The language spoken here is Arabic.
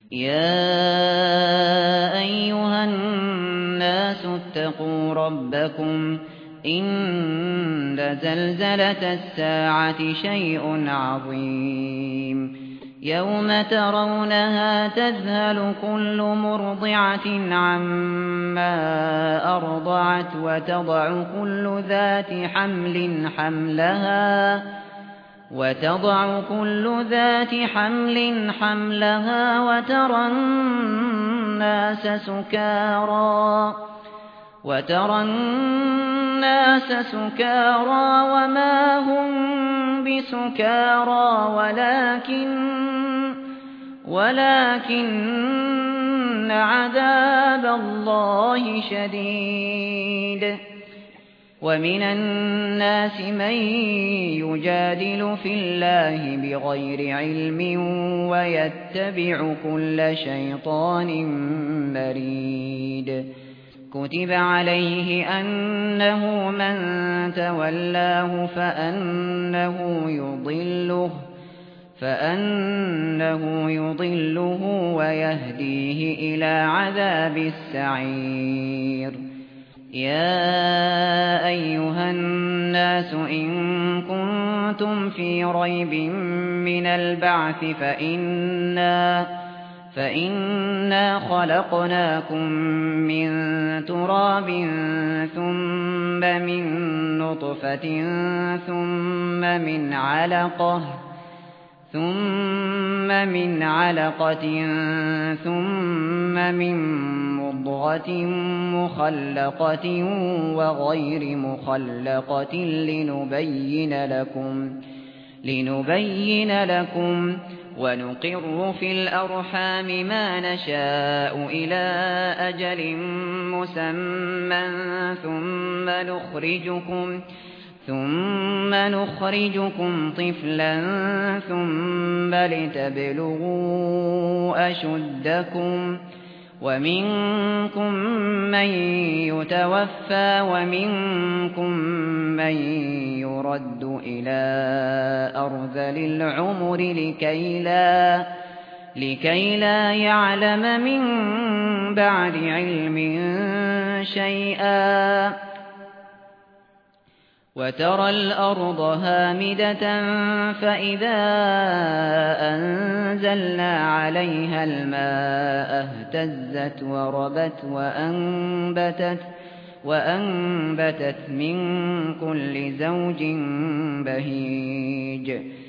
يا أيها الناس اتقوا ربكم إن زلزلة الساعة شيء عظيم يوم ترونها تذهل كل مرضعة عما أرضعت وتضع كل ذات حمل حملها وترى الناس سكارى وما هم بسكارى ولكن عذاب الله شديد ومن الناس من يجادل في الله بغير علم ويتبع كل شيطان مريد كتب عليه أنه من تولاه فأنه يضله ويهديه إلى عذاب السعير يا أيها الناس إن كنتم في ريب من البعث فإنا خلقناكم من تراب ثم من نطفة ثم من علقة ثم من مضغة مخلقة وغير مخلقة لنبين لكم ونقر في الأرحام ما نشاء إلى أجل مسمى ثم نخرجكم طفلا ثم لتبلغوا أشدكم ومنكم من يتوفى ومنكم من يرد إلى أرذل العمر لكي لا يعلم من بعد علم شيئا وترى الأرض هامدة فإذا أنزلنا عليها الماء اهتزت وربت وأنبتت من كل زوج بهيج